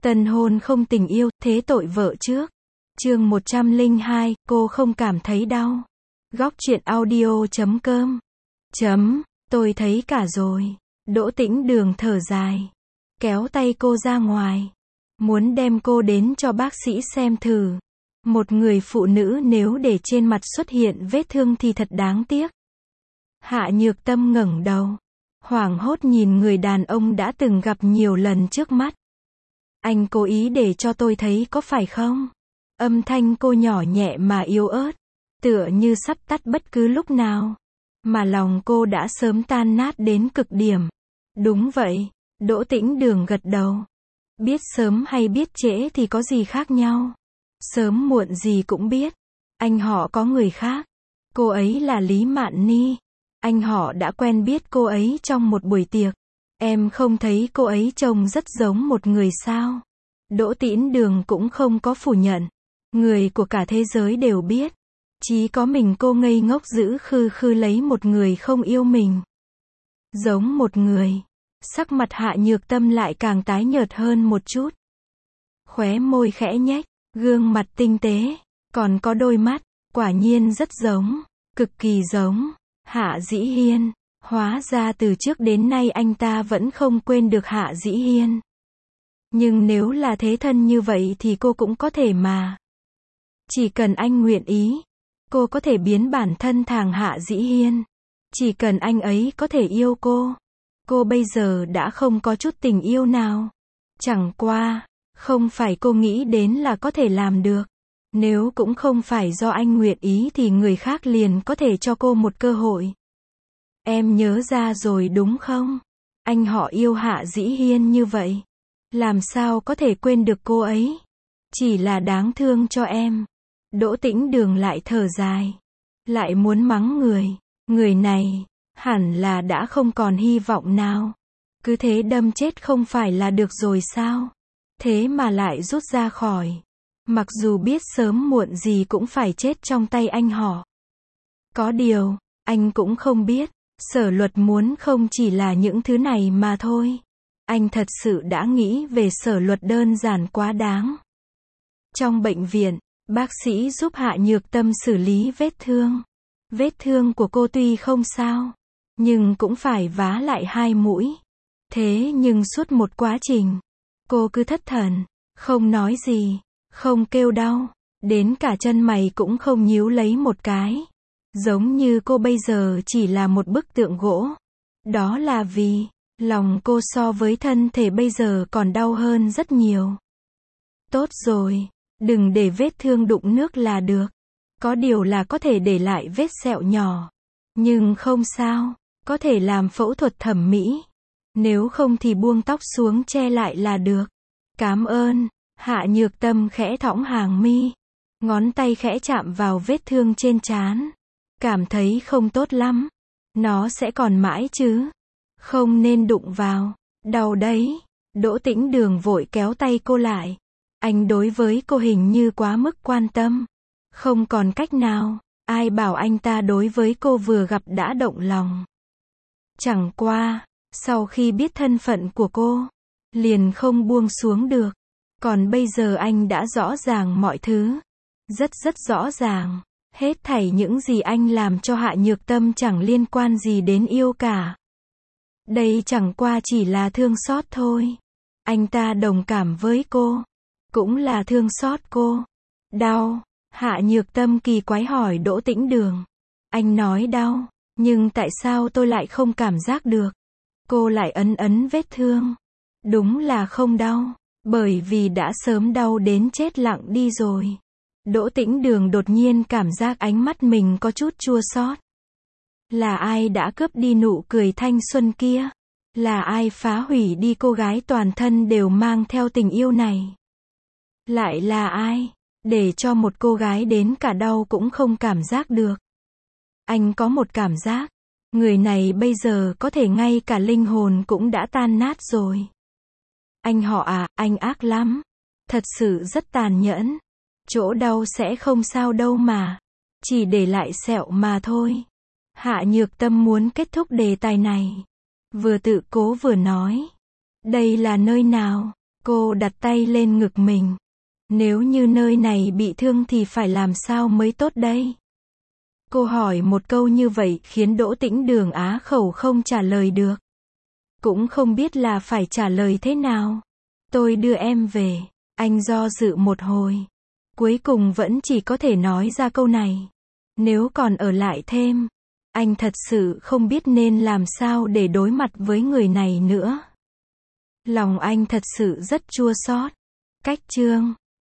Tân hôn không tình yêu, thế tội vợ trước. Chương 102, cô không cảm thấy đau. Góc truyện audio.com. Tôi thấy cả rồi. Đỗ Tĩnh Đường thở dài. Kéo tay cô ra ngoài. Muốn đem cô đến cho bác sĩ xem thử. Một người phụ nữ nếu để trên mặt xuất hiện vết thương thì thật đáng tiếc. Hạ Nhược Tâm ngẩng đầu. Hoảng hốt nhìn người đàn ông đã từng gặp nhiều lần trước mắt. Anh cố ý để cho tôi thấy có phải không? Âm thanh cô nhỏ nhẹ mà yếu ớt, tựa như sắp tắt bất cứ lúc nào. Mà lòng cô đã sớm tan nát đến cực điểm. Đúng vậy, Đỗ Tĩnh Đường gật đầu. Biết sớm hay biết trễ thì có gì khác nhau. Sớm muộn gì cũng biết. Anh họ có người khác. Cô ấy là Lý Mạn Ni. Anh họ đã quen biết cô ấy trong một buổi tiệc. Em không thấy cô ấy trông rất giống một người sao? Đỗ Tĩnh Đường cũng không có phủ nhận. Người của cả thế giới đều biết. Chỉ có mình cô ngây ngốc giữ khư khư lấy một người không yêu mình. Giống một người. Sắc mặt Hạ Nhược Tâm lại càng tái nhợt hơn một chút. Khóe môi khẽ nhếch, gương mặt tinh tế, còn có đôi mắt, quả nhiên rất giống, cực kỳ giống. Hạ Dĩ Hiên. Hóa ra từ trước đến nay anh ta vẫn không quên được Hạ Dĩ Hiên. Nhưng nếu là thế thân như vậy thì cô cũng có thể mà. Chỉ cần anh nguyện ý, cô có thể biến bản thân thành Hạ Dĩ Hiên. Chỉ cần anh ấy có thể yêu cô. Cô bây giờ đã không có chút tình yêu nào. Chẳng qua, không phải cô nghĩ đến là có thể làm được. Nếu cũng không phải do anh nguyện ý thì người khác liền có thể cho cô một cơ hội. Em nhớ ra rồi đúng không? Anh họ yêu Hạ Dĩ Hiên như vậy. Làm sao có thể quên được cô ấy? Chỉ là đáng thương cho em. Đỗ Tĩnh Đường lại thở dài. Lại muốn mắng người. Người này, hẳn là đã không còn hy vọng nào. Cứ thế đâm chết không phải là được rồi sao? Thế mà lại rút ra khỏi. Mặc dù biết sớm muộn gì cũng phải chết trong tay anh họ. Có điều, anh cũng không biết. Sở Luật muốn không chỉ là những thứ này mà thôi. Anh thật sự đã nghĩ về Sở Luật đơn giản quá đáng. Trong bệnh viện, bác sĩ giúp Hạ Nhược Tâm xử lý vết thương. Vết thương của cô tuy không sao, nhưng cũng phải vá lại 2 mũi. Thế nhưng suốt một quá trình, cô cứ thất thần, không nói gì, không kêu đau, đến cả chân mày cũng không nhíu lấy một cái. Giống như cô bây giờ chỉ là một bức tượng gỗ. Đó là vì, lòng cô so với thân thể bây giờ còn đau hơn rất nhiều. Tốt rồi, đừng để vết thương đụng nước là được. Có điều là có thể để lại vết sẹo nhỏ. Nhưng không sao, có thể làm phẫu thuật thẩm mỹ. Nếu không thì buông tóc xuống che lại là được. Cảm ơn. Hạ Nhược Tâm khẽ thõng hàng mi. Ngón tay khẽ chạm vào vết thương trên trán. Cảm thấy không tốt lắm. Nó sẽ còn mãi chứ. Không nên đụng vào. Đau đấy. Đỗ Tĩnh Đường vội kéo tay cô lại. Anh đối với cô hình như quá mức quan tâm. Không còn cách nào. Ai bảo anh ta đối với cô vừa gặp đã động lòng. Chẳng qua, sau khi biết thân phận của cô, liền không buông xuống được. Còn bây giờ anh đã rõ ràng mọi thứ. Rất rõ ràng. Hết thảy những gì anh làm cho Hạ Nhược Tâm chẳng liên quan gì đến yêu cả. Đây chẳng qua chỉ là thương xót thôi. Anh ta đồng cảm với cô. Cũng là thương xót cô. Đau. Hạ Nhược Tâm kỳ quái hỏi Đỗ Tĩnh Đường. Anh nói đau. Nhưng tại sao tôi lại không cảm giác được? Cô lại ấn vết thương. Đúng là không đau. Bởi vì đã sớm đau đến chết lặng đi rồi. Đỗ Tĩnh Đường đột nhiên cảm giác ánh mắt mình có chút chua xót. Là ai đã cướp đi nụ cười thanh xuân kia? Là ai phá hủy đi cô gái toàn thân đều mang theo tình yêu này? Lại là ai? Để cho một cô gái đến cả đau cũng không cảm giác được. Anh có một cảm giác. Người này bây giờ có thể ngay cả linh hồn cũng đã tan nát rồi. Anh họ à, anh ác lắm. Thật sự rất tàn nhẫn. Chỗ đau sẽ không sao đâu mà. Chỉ để lại sẹo mà thôi. Hạ Nhược Tâm muốn kết thúc đề tài này. Vừa tự cố vừa nói. Đây là nơi nào? Cô đặt tay lên ngực mình. Nếu như nơi này bị thương thì phải làm sao mới tốt đây? Cô hỏi một câu như vậy khiến Đỗ Tĩnh Đường á khẩu không trả lời được. Cũng không biết là phải trả lời thế nào. Tôi đưa em về. Anh do dự một hồi. Cuối cùng vẫn chỉ có thể nói ra câu này. Nếu còn ở lại thêm, anh thật sự không biết nên làm sao để đối mặt với người này nữa. Lòng anh thật sự rất chua xót. Cách chương